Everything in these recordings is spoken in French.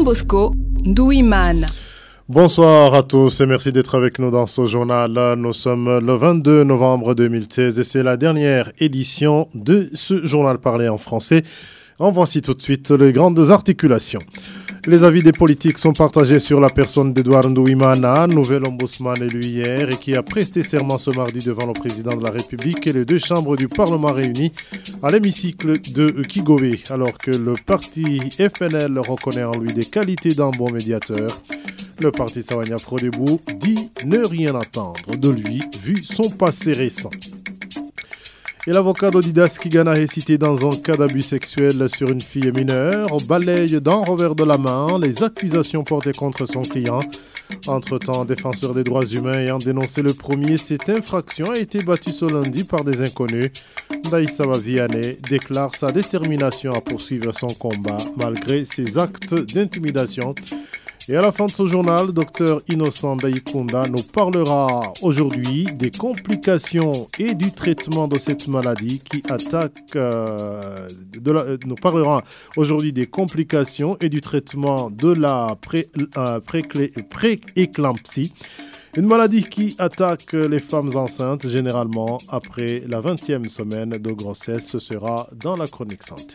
Jean Bosco Ndouimana. Bonsoir à tous et merci d'être avec nous dans ce journal. Nous sommes le 22 novembre 2016 et c'est la dernière édition de ce journal parlé en français. En voici tout de suite les grandes articulations. Les avis des politiques sont partagés sur la personne d'Edouard Ndouimana, nouvel ombudsman élu hier et qui a presté serment ce mardi devant le président de la République et les deux chambres du Parlement réunies à l'hémicycle de Kigobe, alors que le parti FNL reconnaît en lui des qualités d'un bon médiateur. Le parti Sawanya Frodebou dit ne rien attendre de lui vu son passé récent. Et l'avocat d'Odidas Kigana est cité dans un cas d'abus sexuel sur une fille mineure, balaye d'un revers de la main les accusations portées contre son client. Entre-temps, défenseur des droits humains ayant dénoncé le premier, cette infraction a été battue ce lundi par des inconnus. Daïssawa Vianney déclare sa détermination à poursuivre son combat malgré ses actes d'intimidation. Et à la fin de ce journal, Dr Innocent Daikunda nous parlera aujourd'hui des complications et du traitement de cette maladie qui attaque. Nous parlera aujourd'hui des complications et du traitement de la pré-éclampsie. Une maladie qui attaque les femmes enceintes généralement après la 20e semaine de grossesse. Ce sera dans la chronique santé.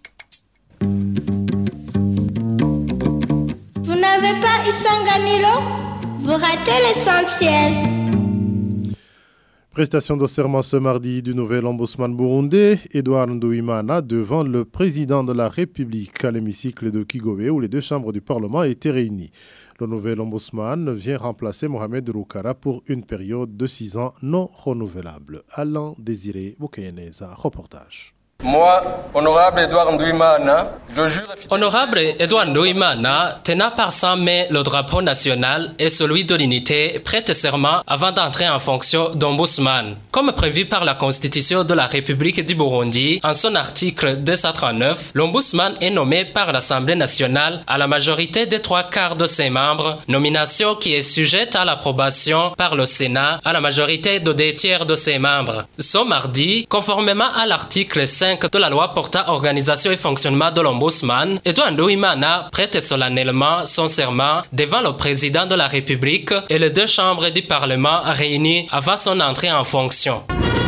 Vous n'avez pas Isanganilo? Vous ratez l'essentiel. Prestation de serment ce mardi du nouvel ombudsman burundais, Edouard Ndouimana, devant le président de la République à l'hémicycle de Kigobe où les deux chambres du Parlement étaient réunies. Le nouvel ombudsman vient remplacer Mohamed Roukara pour une période de 6 ans non renouvelable. Alain Désiré Boukayeneza, reportage. Moi, honorable Edouard Ndouimana, je jure... Honorable Edouard Ndouimana, tenant par sa main le drapeau national et celui de l'unité, prête serment avant d'entrer en fonction d'ombudsman. Comme prévu par la Constitution de la République du Burundi, en son article 239, l'ombudsman est nommé par l'Assemblée nationale à la majorité des 3/4 de ses membres, nomination qui est sujette à l'approbation par le Sénat à la majorité de 2/3 de ses membres. Ce mardi, conformément à l'article 5 de la loi portant organisation et fonctionnement de l'ombudsman, Edouard Ndouimana prête solennellement son serment devant le président de la République et les deux chambres du Parlement réunies avant son entrée en fonction.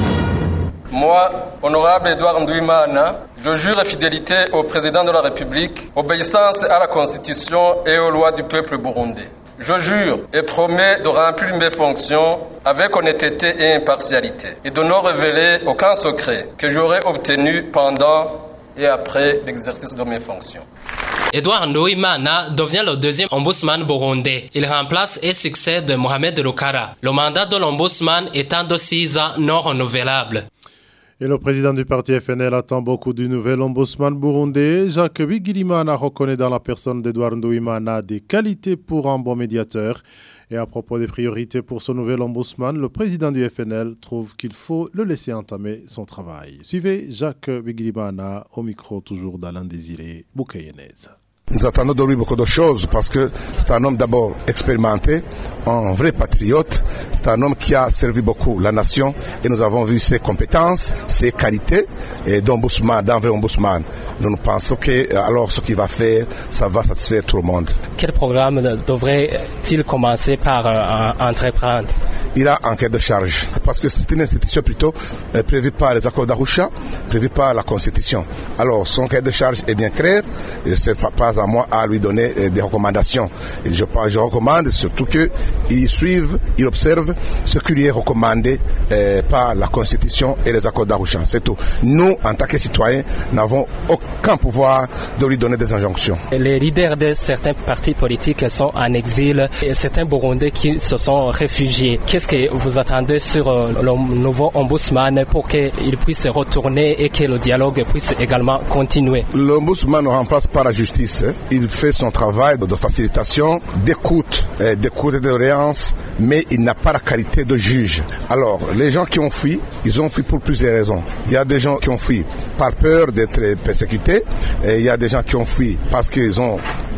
Moi, honorable Edouard Ndouimana, je jure fidélité au président de la République, obéissance à la Constitution et aux lois du peuple burundais. Je jure et promets de remplir mes fonctions avec honnêteté et impartialité et de ne révéler aucun secret que j'aurai obtenu pendant et après l'exercice de mes fonctions. Edouard Ndouimana devient le deuxième ombudsman burundais. Il remplace et succède Mohamed Roukara. Le mandat de l'ombudsman étant de 6 ans non renouvelable. Et le président du parti FNL attend beaucoup du nouvel ombudsman burundais. Jacques Bigirimana reconnaît dans la personne d'Edouard Ndouimana des qualités pour un bon médiateur. Et à propos des priorités pour ce nouvel ombudsman, le président du FNL trouve qu'il faut le laisser entamer son travail. Suivez Jacques Bigirimana au micro toujours d'Alain Désiré Boukayeneza. Nous attendons de lui beaucoup de choses parce que c'est un homme d'abord expérimenté, un vrai patriote, c'est un homme qui a servi beaucoup la nation et nous avons vu ses compétences, ses qualités d'ombudsman, d'un vrai ombudsman. Nous pensons que alors ce qu'il va faire, ça va satisfaire tout le monde. Quel programme devrait-il commencer par entreprendre? Il a un cahier de charge parce que c'est une institution plutôt prévue par les accords d'Arusha, prévue par la Constitution. Alors son cahier de charge est bien clair et c'est pas à moi à lui donner des recommandations. Et je recommande surtout qu'il suive, il observe ce qui lui est recommandé par la Constitution et les accords d'Arusha. C'est tout. Nous, en tant que citoyens, n'avons aucun pouvoir de lui donner des injonctions. Les leaders de certains partis politiques sont en exil et certains Burundais qui se sont réfugiés. Qu'est-ce que vous attendez sur le nouveau ombudsman pour qu'il puisse retourner et que le dialogue puisse également continuer? L'ombudsman ne remplace pas la justice. Il fait son travail de facilitation, d'écoute et d'audience, mais il n'a pas la qualité de juge. Alors, les gens qui ont fui, ils ont fui pour plusieurs raisons. Il y a des gens qui ont fui par peur d'être persécutés, et il y a des gens qui ont fui parce qu'ils ont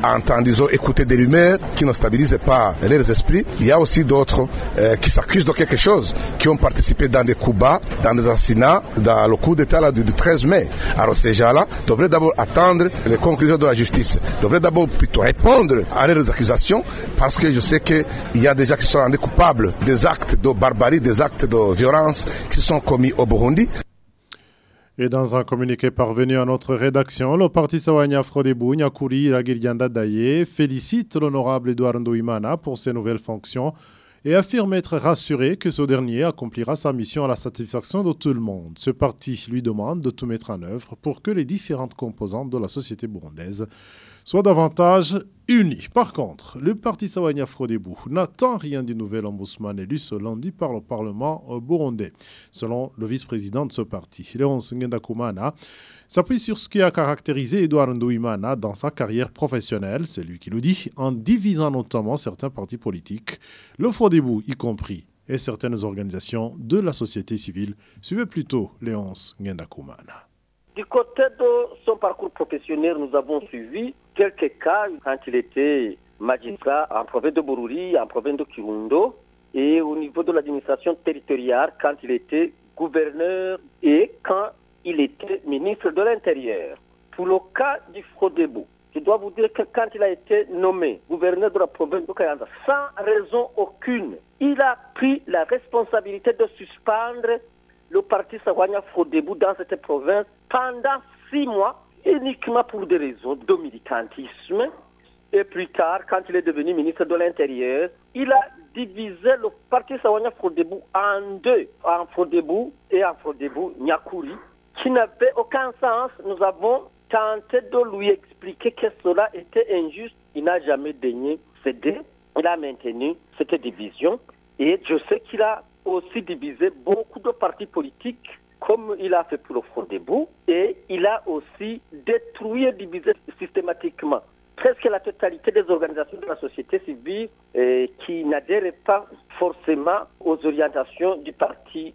entendre, disons, écouter des rumeurs qui ne stabilisent pas leurs esprits. Il y a aussi d'autres qui s'accusent de quelque chose, qui ont participé dans des coups bas, dans des assassinats, dans le coup d'État du 13 mai. Alors ces gens-là devraient d'abord attendre les conclusions de la justice, devraient d'abord plutôt répondre à leurs accusations, parce que je sais qu'il y a des gens qui sont rendus coupables des actes de barbarie, des actes de violence qui sont commis au Burundi. Et dans un communiqué parvenu à notre rédaction, le parti Sawanya Frodebu Nyakuri Iragirianda Daye félicite l'honorable Edouard Ndoimana pour ses nouvelles fonctions et affirme être rassuré que ce dernier accomplira sa mission à la satisfaction de tout le monde. Ce parti lui demande de tout mettre en œuvre pour que les différentes composantes de la société burundaise soient davantage unies. Par contre, le parti Sawanya Frodebu n'attend rien du nouvel ombudsman élu ce lundi par le Parlement burundais. Selon le vice-président de ce parti, Léonce Ngendakumana, s'appuie sur ce qui a caractérisé Edouard Ndoimana dans sa carrière professionnelle, c'est lui qui le dit, en divisant notamment certains partis politiques, le Frodebu y compris, et certaines organisations de la société civile. Suivez plutôt Léonce Ngendakumana. Du côté de son parcours professionnel, nous avons suivi quelques cas quand il était magistrat en province de Bururi, en province de Kirundo, et au niveau de l'administration territoriale quand il était gouverneur et quand il était ministre de l'Intérieur. Pour le cas du Frodebu, je dois vous dire que quand il a été nommé gouverneur de la province de Kayanza, sans raison aucune, il a pris la responsabilité de suspendre le parti Sawanya Frodebu dans cette province pendant 6 mois, uniquement pour des raisons de militantisme. Et plus tard, quand il est devenu ministre de l'Intérieur, il a divisé le parti Sawanya Frodebu en deux, en Frodebu et en Frodebu Nyakuri, qui n'avaient aucun sens. Nous avons tenté de lui expliquer que cela était injuste. Il n'a jamais daigné céder. Il a maintenu cette division. Et je sais qu'il a aussi divisé beaucoup de partis politiques, comme il a fait pour le Frodebu, et il a aussi détruit et divisé systématiquement presque la totalité des organisations de la société civile qui n'adhèrent pas forcément aux orientations du parti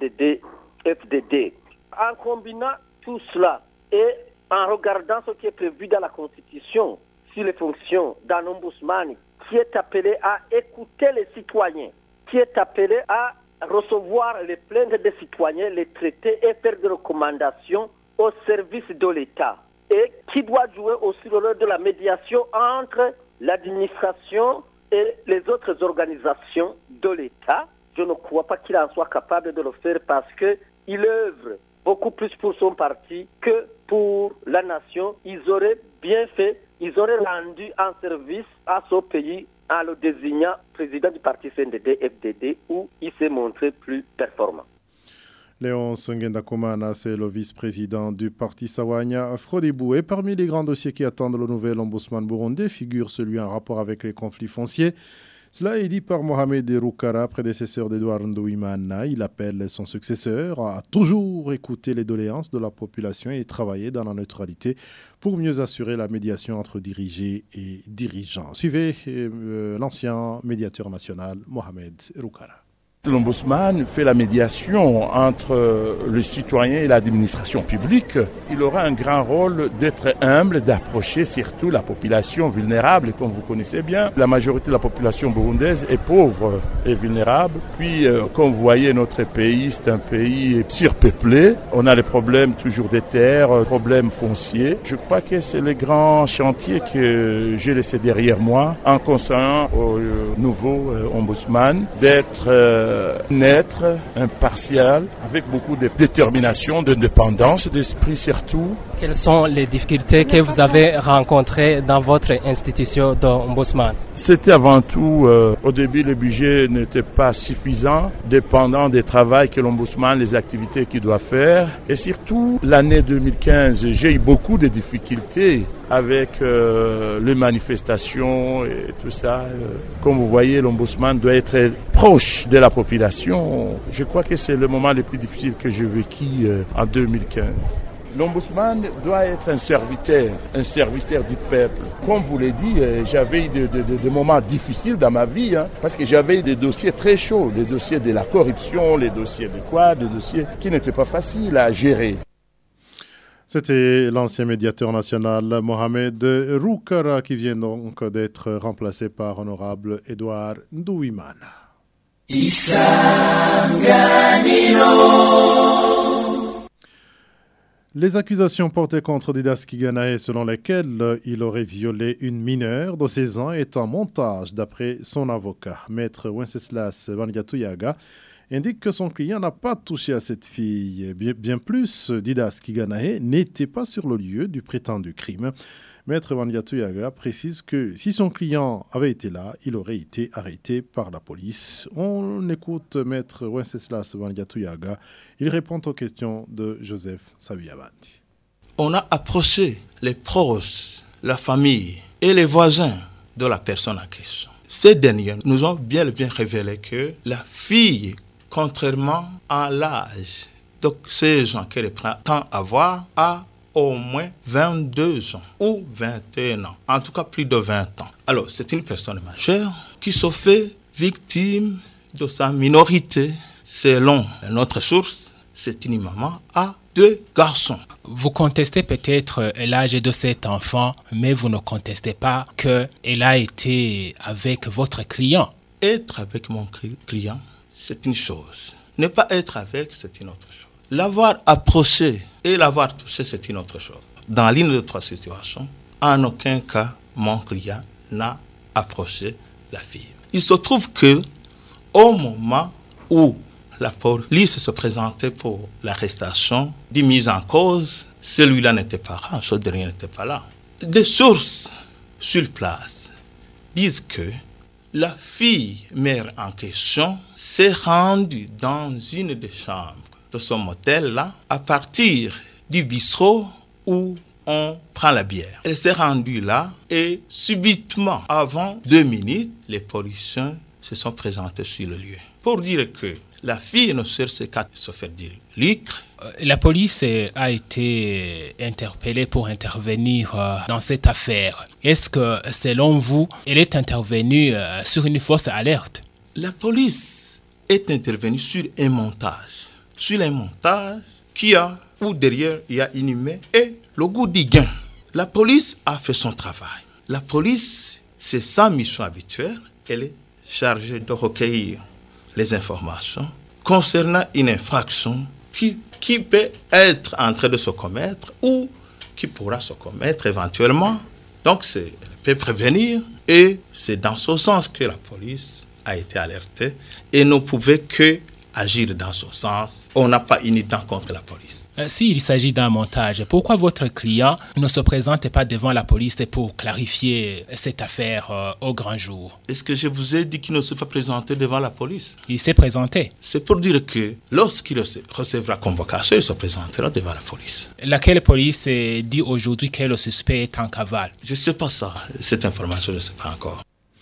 CNDD-FDD. En combinant tout cela et en regardant ce qui est prévu dans la Constitution sur les fonctions d'un ombudsman qui est appelé à écouter les citoyens, qui est appelé à recevoir les plaintes des citoyens, les traiter et faire des recommandations au service de l'État. Et qui doit jouer aussi le rôle de la médiation entre l'administration et les autres organisations de l'État. Je ne crois pas qu'il en soit capable de le faire parce qu'il œuvre beaucoup plus pour son parti que pour la nation. Ils auraient bien fait, ils auraient rendu un service à ce pays en le désignant président du parti CNDD-FDD où il s'est montré plus performant. Léonce Ngendakumana, c'est le vice-président du parti Sawanya Frodebu. Et parmi les grands dossiers qui attendent le nouvel ombudsman burundais figure celui en rapport avec les conflits fonciers. Cela est dit par Mohamed Rukara, prédécesseur d'Edouard Ndoimana. Il appelle son successeur à toujours écouter les doléances de la population et travailler dans la neutralité pour mieux assurer la médiation entre dirigés et dirigeants. Suivez l'ancien médiateur national Mohamed Rukara. L'ombudsman fait la médiation entre le citoyen et l'administration publique. Il aura un grand rôle d'être humble, d'approcher surtout la population vulnérable. Et comme vous connaissez bien, la majorité de la population burundaise est pauvre et vulnérable. Puis, comme vous voyez, notre pays, c'est un pays surpeuplé. On a les problèmes toujours des terres, problèmes fonciers. Je crois que c'est le grand chantier que j'ai laissé derrière moi en conseillant au nouveau ombudsman d'être neutre, impartial, avec beaucoup de détermination, d'indépendance d'esprit surtout. Quelles sont les difficultés que vous avez rencontrées dans votre institution d'ombudsman? C'était avant tout, au début, le budget n'était pas suffisant, dépendant des travaux que l'ombudsman, les activités qu'il doit faire. Et surtout, l'année 2015, j'ai eu beaucoup de difficultés avec les manifestations et tout ça. Comme vous voyez, l'ombudsman doit être proche de la population. Je crois que c'est le moment le plus difficile que j'ai vécu en 2015. L'ombudsman doit être un serviteur du peuple. Comme vous l'avez dit, j'avais eu des moments difficiles dans ma vie, parce que j'avais des dossiers très chauds, les dossiers de la corruption, les dossiers de quoi, des dossiers qui n'étaient pas faciles à gérer. C'était l'ancien médiateur national Mohamed Roukara qui vient donc d'être remplacé par Honorable Edouard Ndouimana. Les accusations portées contre Didas Kiganaé selon lesquelles il aurait violé une mineure de 16 ans est en montage d'après son avocat. Maître Wenceslas Wandiatuyaga indique que son client n'a pas touché à cette fille. Bien plus, Didas Kiganaé n'était pas sur le lieu du prétendu crime. Maître Wandiatuyaga précise que si son client avait été là, il aurait été arrêté par la police. On écoute Maître Wenceslas Wandiatuyaga. Il répond aux questions de Joseph Sabiabandi. On a approché les proches, la famille et les voisins de la personne en question. Ces derniers nous ont bien révélé que la fille, contrairement à l'âge de 16 ans qu'elle prétend avoir, a au moins 22 ans ou 21 ans, en tout cas plus de 20 ans. Alors, c'est une personne majeure qui se fait victime de sa minorité. Selon notre source, c'est une maman à 2 garçons. Vous contestez peut-être l'âge de cet enfant, mais vous ne contestez pas qu'elle a été avec votre client. Être avec mon client, c'est une chose. Ne pas être avec, c'est une autre chose. L'avoir approché et l'avoir touché, c'est une autre chose. Dans l'une de 3 situations, en aucun cas, mon client n'a approché la fille. Il se trouve que, au moment où la police se présentait pour l'arrestation du mis en cause, celui-là n'était pas là, ce dernier n'était pas là. Des sources sur place disent que la fille mère en question s'est rendue dans une des chambres de ce motel-là à partir du bistrot où on prend la bière. Elle s'est rendue là et subitement, avant 2 minutes, les policiers se sont présentés sur le lieu pour dire que la fille ne cherchait qu'à se faire dire lucre. La police a été interpellée pour intervenir dans cette affaire. Est-ce que, selon vous, elle est intervenue sur une fausse alerte? La police est intervenue sur un montage. Sur un montage où derrière il y a une humaine et le goût du gain. La police a fait son travail. La police, c'est sa mission habituelle. Elle est chargée de recueillir les informations concernant une infraction qui peut être en train de se commettre ou qui pourra se commettre éventuellement. Donc, elle peut prévenir et c'est dans ce sens que la police a été alertée et ne pouvait que agir dans ce sens. On n'a pas une dent contre la police. S'il s'agit d'un montage, pourquoi votre client ne se présente pas devant la police pour clarifier cette affaire au grand jour? Est-ce que je vous ai dit qu'il ne se fait présenter devant la police? Il s'est présenté. C'est pour dire que lorsqu'il recevra convocation, il se présentera devant la police. Laquelle police dit aujourd'hui que le suspect est en cavale? Je ne sais pas ça. Cette information, je ne sais pas encore.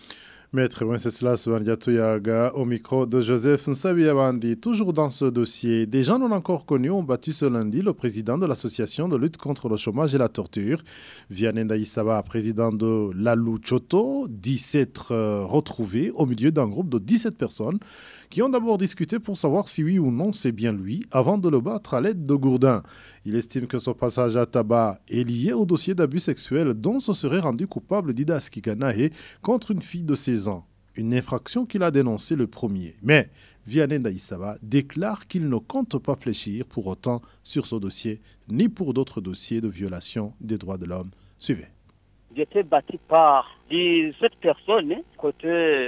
Maître Wenceslas Wandiatuyaga au micro de Joseph Nsabiabandi. Toujours dans ce dossier, des gens non encore connus ont battu ce lundi le président de l'association de lutte contre le chômage et la torture. Vianney Ndaïsaba, président de l'Alou Choto, dit s'être retrouvé au milieu d'un groupe de 17 personnes qui ont d'abord discuté pour savoir si oui ou non c'est bien lui avant de le battre à l'aide de gourdins. Il estime que son passage à tabac est lié au dossier d'abus sexuel dont se serait rendu coupable Didas Kiganaé contre une fille de 16 ans. Une infraction qu'il a dénoncée le premier. Mais Vianney Ndaïsaba déclare qu'il ne compte pas fléchir pour autant sur ce dossier, ni pour d'autres dossiers de violation des droits de l'homme. Suivez. J'étais battu par 17 personnes côté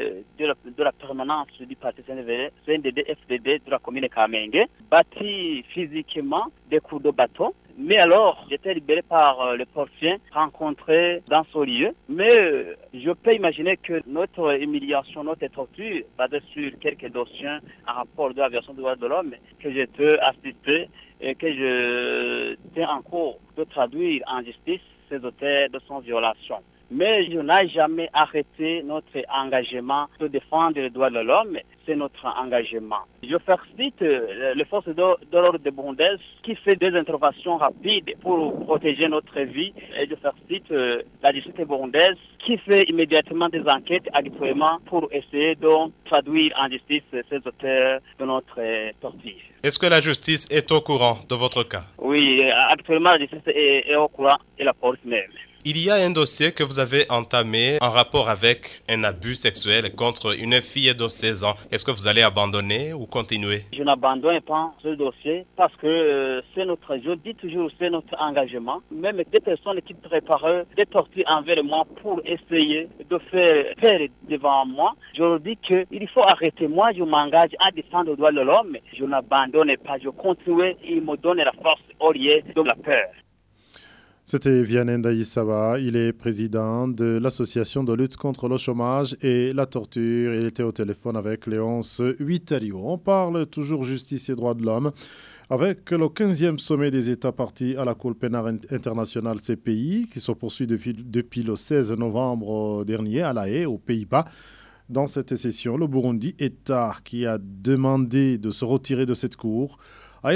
de la permanence du parti CNDD-FDD de la commune de Kamenge, battu physiquement des coups de bâton. Mais alors, j'étais libéré par les policiers rencontrés dans ce lieu. Mais je peux imaginer que notre humiliation, notre torture, basée sur quelques dossiers en rapport de la violation des droits de l'homme, que j'ai assisté et que je tiens en cours de traduire en justice ces auteurs de son violation. Mais je n'ai jamais arrêté notre engagement de défendre les droits de l'homme. C'est notre engagement. Je félicite les forces de l'ordre de Burundais qui fait des interventions rapides pour protéger notre vie. Et je félicite la justice burundaise qui fait immédiatement des enquêtes actuellement pour essayer de traduire en justice ces auteurs de notre torture. Est-ce que la justice est au courant de votre cas? Oui, actuellement la justice est au courant et la police même. Il y a un dossier que vous avez entamé en rapport avec un abus sexuel contre une fille de 16 ans. Est-ce que vous allez abandonner ou continuer? Je n'abandonne pas ce dossier parce que je dis toujours, c'est notre engagement. Même des personnes qui préparaient des tortures envers moi pour essayer de faire devant moi, je leur dis qu'il faut arrêter. Moi, je m'engage à défendre le droit de l'homme. Je n'abandonne pas, je continue. Il me donne la force au lieu de la peur. C'était Vianney Ndaïsaba, il est président de l'association de lutte contre le chômage et la torture. Il était au téléphone avec Léonce Huitario. On parle toujours justice et droits de l'homme avec le 15e sommet des États partis à la Cour pénale internationale CPI qui se poursuit depuis le 16 novembre dernier à La Haye, aux Pays-Bas. Dans cette session, le Burundi, État qui a demandé de se retirer de cette cour, a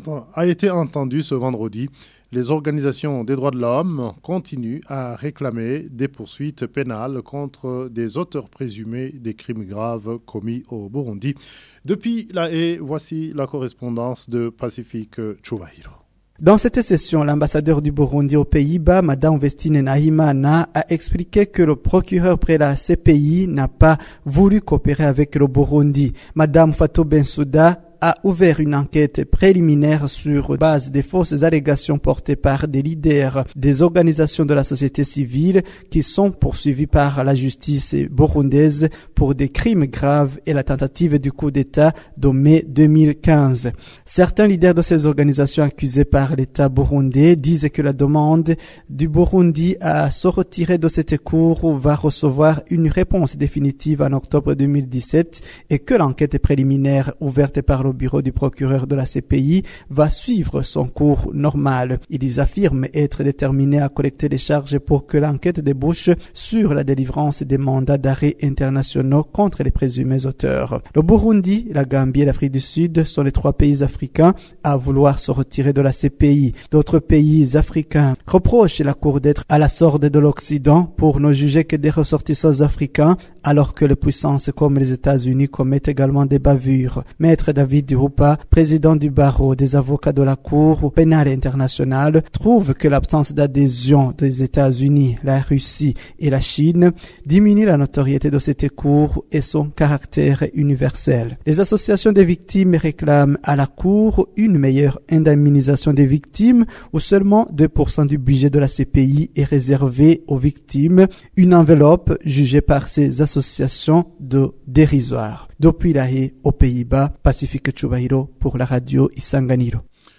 été entendu ce vendredi. Les organisations des droits de l'homme continuent à réclamer des poursuites pénales contre des auteurs présumés des crimes graves commis au Burundi. Depuis La Haye, voici la correspondance de Pacifique Chubahiro. Dans cette session, l'ambassadeur du Burundi aux Pays-Bas, Mme Vestine Nahimana, a expliqué que le procureur près la CPI n'a pas voulu coopérer avec le Burundi. Mme Fatou Bensouda a ouvert une enquête préliminaire sur base des fausses allégations portées par des leaders des organisations de la société civile qui sont poursuivis par la justice burundaise pour des crimes graves et la tentative du coup d'État de mai 2015. Certains leaders de ces organisations accusées par l'État burundais disent que la demande du Burundi à se retirer de cette cour va recevoir une réponse définitive en octobre 2017 et que l'enquête préliminaire ouverte par le bureau du procureur de la CPI va suivre son cours normal. Ils affirment être déterminés à collecter des charges pour que l'enquête débouche sur la délivrance des mandats d'arrêt internationaux contre les présumés auteurs. Le Burundi, la Gambie et l'Afrique du Sud sont les 3 pays africains à vouloir se retirer de la CPI. D'autres pays africains reprochent la Cour d'être à la sorte de l'Occident pour ne juger que des ressortissants africains alors que les puissances comme les États-Unis commettent également des bavures. Maître David Diroupa, président du barreau des avocats de la Cour pénale internationale, trouve que l'absence d'adhésion des États-Unis, la Russie et la Chine diminue la notoriété de cette Cour et son caractère universel. Les associations des victimes réclament à la Cour une meilleure indemnisation des victimes où seulement 2% du budget de la CPI est réservé aux victimes, une enveloppe jugée par ces associations de dérisoire. Depuis La Haye, aux Pays-Bas, Pacifique Chubahiro pour la radio Isanganiro.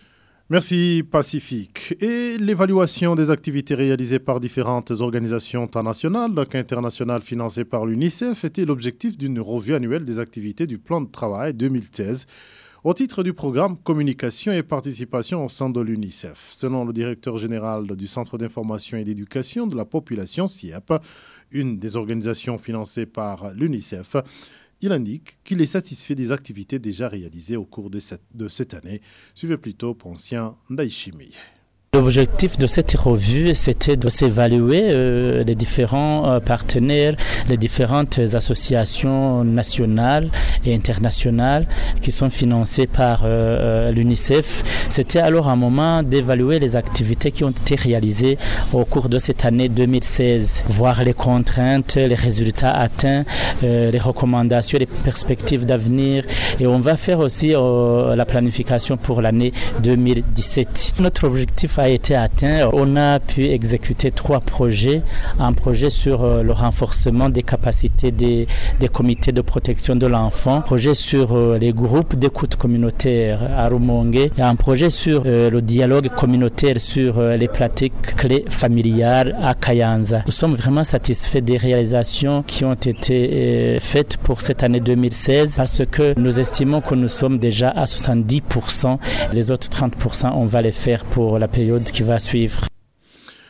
Merci Pacifique. Et l'évaluation des activités réalisées par différentes organisations tant nationales qu'internationales financées par l'UNICEF était l'objectif d'une revue annuelle des activités du plan de travail 2016 au titre du programme Communication et participation au sein de l'UNICEF. Selon le directeur général du Centre d'information et d'éducation de la population, CIEP, une des organisations financées par l'UNICEF, il indique qu'il est satisfait des activités déjà réalisées au cours de cette année. Suivez plutôt Poncien Ndaïchimi. L'objectif de cette revue, c'était de s'évaluer les différents partenaires, les différentes associations nationales et internationales qui sont financées par l'UNICEF. C'était alors un moment d'évaluer les activités qui ont été réalisées au cours de cette année 2016, voir les contraintes, les résultats atteints, les recommandations, les perspectives d'avenir. Et on va faire aussi la planification pour l'année 2017. Notre objectif a été atteint. On a pu exécuter 3 projets. Un projet sur le renforcement des capacités des comités de protection de l'enfant, un projet sur les groupes d'écoute communautaire à Rumongue et un projet sur le dialogue communautaire sur les pratiques clés familiales à Kayanza. Nous sommes vraiment satisfaits des réalisations qui ont été faites pour cette année 2016 parce que nous estimons que nous sommes déjà à 70%. Les autres 30%, on va les faire pour la période qui va suivre.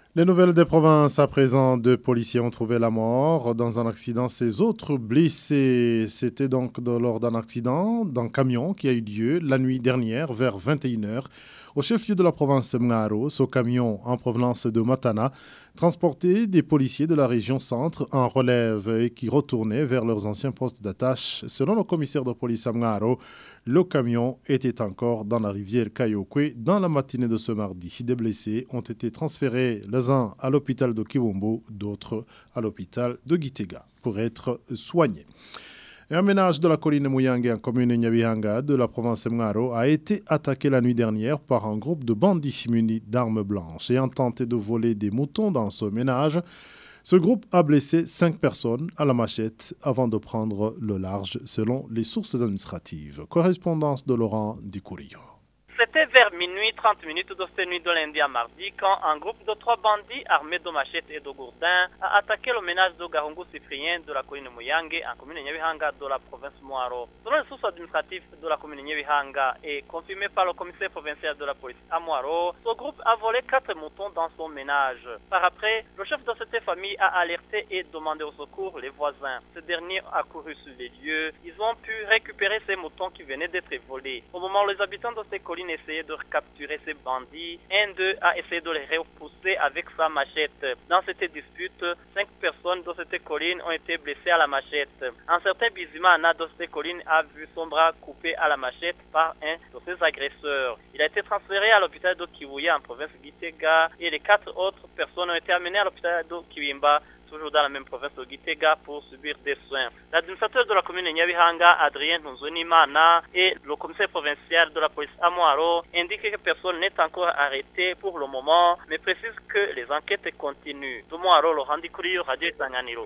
Les nouvelles des provinces, à présent, 2 policiers ont trouvé la mort dans un accident. Ces autres blessés, c'était donc lors d'un accident d'un camion qui a eu lieu la nuit dernière vers 21h au chef-lieu de la province Mngaro. Ce camion en provenance de Matana transportait des policiers de la région centre en relève et qui retournaient vers leurs anciens postes d'attache. Selon le commissaire de police à Mngaro, le camion était encore dans la rivière Kayokwe dans la matinée de ce mardi. Des blessés ont été transférés les uns à l'hôpital de Kibumbu, d'autres à l'hôpital de Gitega pour être soignés. Et un ménage de la colline Muyange en commune Nyabihanga de la province Mngaro a été attaqué la nuit dernière par un groupe de bandits munis d'armes blanches ayant tenté de voler des moutons dans ce ménage. Ce groupe a blessé 5 personnes à la machette avant de prendre le large selon les sources administratives. Correspondance de Laurent Dikourio. C'était vers minuit 30 minutes de cette nuit de lundi à mardi quand un groupe de 3 bandits armés de machettes et de gourdins a attaqué le ménage de Garungu Cyprien de la commune Muyange en commune Nyabihanga de la province Mwaro. Selon les sources administratives de la commune Nyabihanga et confirmé par le commissaire provincial de la police à Mwaro, ce groupe a volé 4 moutons dans son ménage. Par après, le chef de cette famille a alerté et demandé au secours les voisins. Ces derniers ont accouru sur les lieux. Ils ont pu récupérer ces moutons qui venaient d'être volés. Au moment où les habitants de ces collines essayaient de capturer ces bandits, un d'eux a essayé de les repousser avec sa machette. Dans cette dispute, 5 personnes de cette colline ont été blessées à la machette. Un certain Bizimana de cette colline a vu son bras coupé à la machette par un de ses agresseurs. Il a été transféré à l'hôpital de Kivuya en province Gitega et les 4 autres personnes ont été amenées à l'hôpital de Kiwimba, toujours dans la même province de Gitega, pour subir des soins. L'administrateur de la commune de Nyabihanga, Adrien Nzonimana, et le commissaire provincial de la police à Mwaro indiquent que personne n'est encore arrêté pour le moment, mais précise que les enquêtes continuent. De Mwaro, Laurent Dikourio, Radio Isanganiro.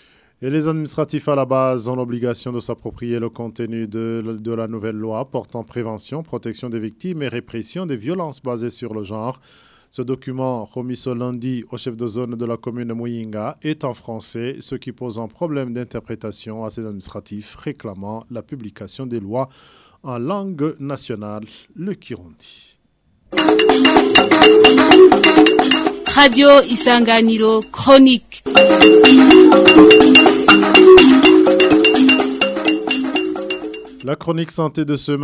Et les administratifs à la base ont l'obligation de s'approprier le contenu de la nouvelle loi portant prévention, protection des victimes et répression des violences basées sur le genre. Ce document, remis ce lundi au chef de zone de la commune de Muyinga, est en français, ce qui pose un problème d'interprétation à ces administratifs réclamant la publication des lois en langue nationale, le Kirundi. Radio Isanganiro Chronique. La chronique santé de ce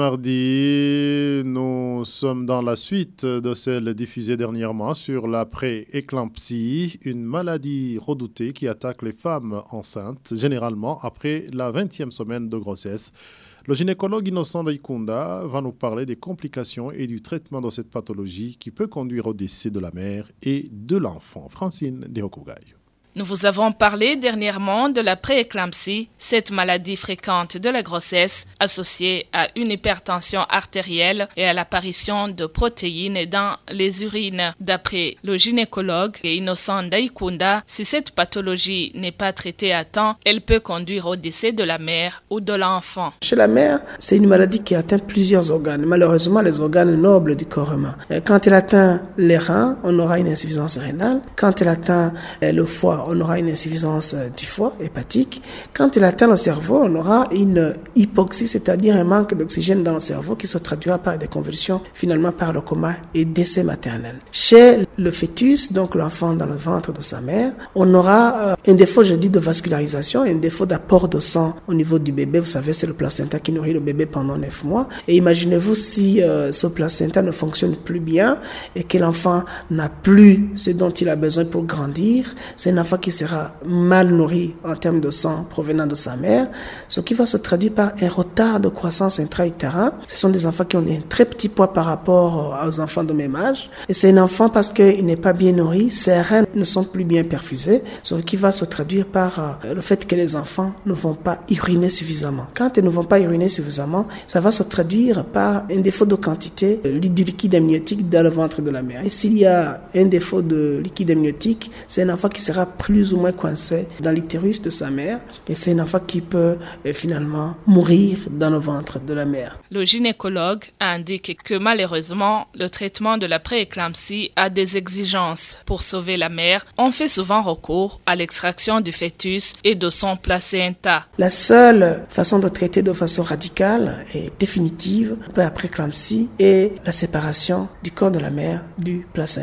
mardi, nous sommes dans la suite de celle diffusée dernièrement sur la pré-éclampsie, une maladie redoutée qui attaque les femmes enceintes, généralement après la 20e semaine de grossesse. Le gynécologue Innocent Daikunda va nous parler des complications et du traitement de cette pathologie qui peut conduire au décès de la mère et de l'enfant. Francine Dehokugai. Nous vous avons parlé dernièrement de la prééclampsie, cette maladie fréquente de la grossesse associée à une hypertension artérielle et à l'apparition de protéines dans les urines. D'après le gynécologue Innocent Daikunda, si cette pathologie n'est pas traitée à temps, elle peut conduire au décès de la mère ou de l'enfant. Chez la mère, c'est une maladie qui atteint plusieurs organes, malheureusement les organes nobles du corps humain. Quand elle atteint les reins, on aura une insuffisance rénale. Quand elle atteint le foie, on aura une insuffisance du foie hépatique. Quand elle atteint le cerveau, on aura une hypoxie, c'est-à-dire un manque d'oxygène dans le cerveau qui se traduira par des convulsions, finalement par le coma et décès maternel. Chez le fœtus, donc l'enfant dans le ventre de sa mère, on aura un défaut, je dis, de vascularisation, un défaut d'apport de sang au niveau du bébé. Vous savez, c'est le placenta qui nourrit le bébé pendant 9 mois. Et imaginez-vous si ce placenta ne fonctionne plus bien et que l'enfant n'a plus ce dont il a besoin pour grandir. C'est un enfant qui sera mal nourri en termes de sang provenant de sa mère, ce qui va se traduire par un retard de croissance intra-utérin. Ce sont des enfants qui ont un très petit poids par rapport aux enfants de même âge. Et c'est un enfant parce qu'il n'est pas bien nourri, ses reins ne sont plus bien perfusés, ce qui va se traduire par le fait que les enfants ne vont pas uriner suffisamment. Quand ils ne vont pas uriner suffisamment, ça va se traduire par un défaut de quantité du liquide amniotique dans le ventre de la mère. Et s'il y a un défaut de liquide amniotique, c'est un enfant qui sera plus ou moins coincé dans l'utérus de sa mère et c'est un enfant qui peut finalement mourir dans le ventre de la mère. Le gynécologue indique que malheureusement, le traitement de la prééclampsie a des exigences. Pour sauver la mère, on fait souvent recours à l'extraction du fœtus et de son placenta. La seule façon de traiter de façon radicale et définitive après prééclampsie est la séparation du corps de la mère du placenta.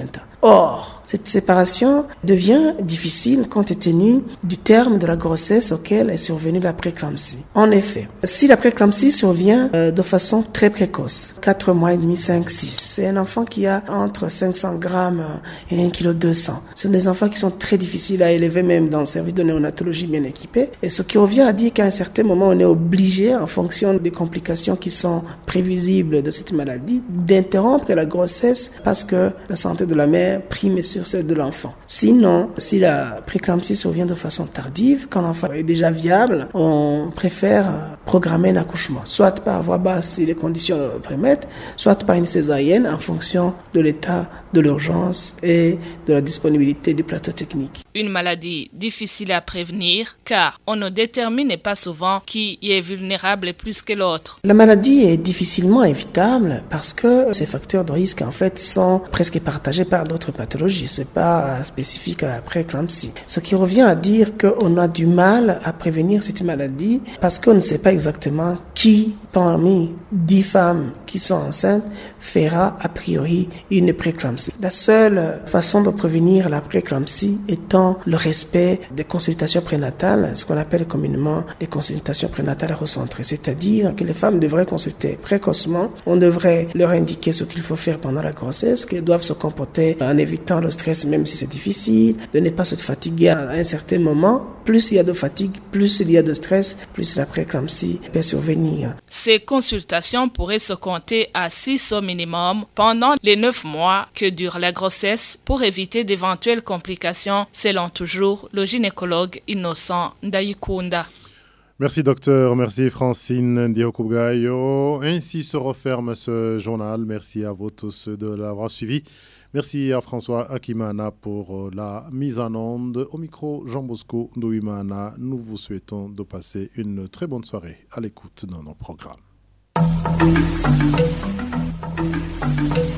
Or, cette séparation devient difficile compte tenu du terme de la grossesse auquel est survenue la préclampsie. En effet, si la préclampsie survient de façon très précoce, 4 mois et demi, 5, 6, c'est un enfant qui a entre 500 grammes et 1,2 kg. Ce sont des enfants qui sont très difficiles à élever même dans le service de néonatologie bien équipé. Et ce qui revient à dire qu'à un certain moment, on est obligé, en fonction des complications qui sont prévisibles de cette maladie, d'interrompre la grossesse parce que la santé de la mère prime sur celle de l'enfant. Sinon, si la préclampsie survient de façon tardive, quand l'enfant est déjà viable, on préfère programmer un accouchement, soit par voie basse si les conditions le permettent, soit par une césarienne en fonction de l'état de l'urgence et de la disponibilité du plateau technique. Une maladie difficile à prévenir car on ne détermine pas souvent qui y est vulnérable plus que l'autre. La maladie est difficilement évitable parce que ces facteurs de risque en fait sont presque partagés par d'autres pathologies. C'est pas spécifique à la préclampsie. Ce qui revient à dire qu'on a du mal à prévenir cette maladie parce qu'on ne sait pas exactement qui parmi 10 femmes qui sont enceintes fera a priori une préclampsie. La seule façon de prévenir la préclampsie étant le respect des consultations prénatales, ce qu'on appelle communément les consultations prénatales recentrées. C'est-à-dire que les femmes devraient consulter précocement, on devrait leur indiquer ce qu'il faut faire pendant la grossesse, qu'elles doivent se comporter en évitant le stress même si c'est difficile, de ne pas se fatiguer à un certain moment. Plus il y a de fatigue, plus il y a de stress, plus la préclampsie peut survenir. Ces consultations pourraient se compter à 6 au minimum pendant les 9 mois que dure la grossesse pour éviter d'éventuelles complications, selon toujours le gynécologue Innocent Ndayikunda. Merci docteur, merci Francine Ndiokougayo. Ainsi se referme ce journal. Merci à vous tous de l'avoir suivi. Merci à François Akimana pour la mise en onde. Au micro, Jean Bosco Ndouimana. Nous vous souhaitons de passer une très bonne soirée à l'écoute de nos programmes.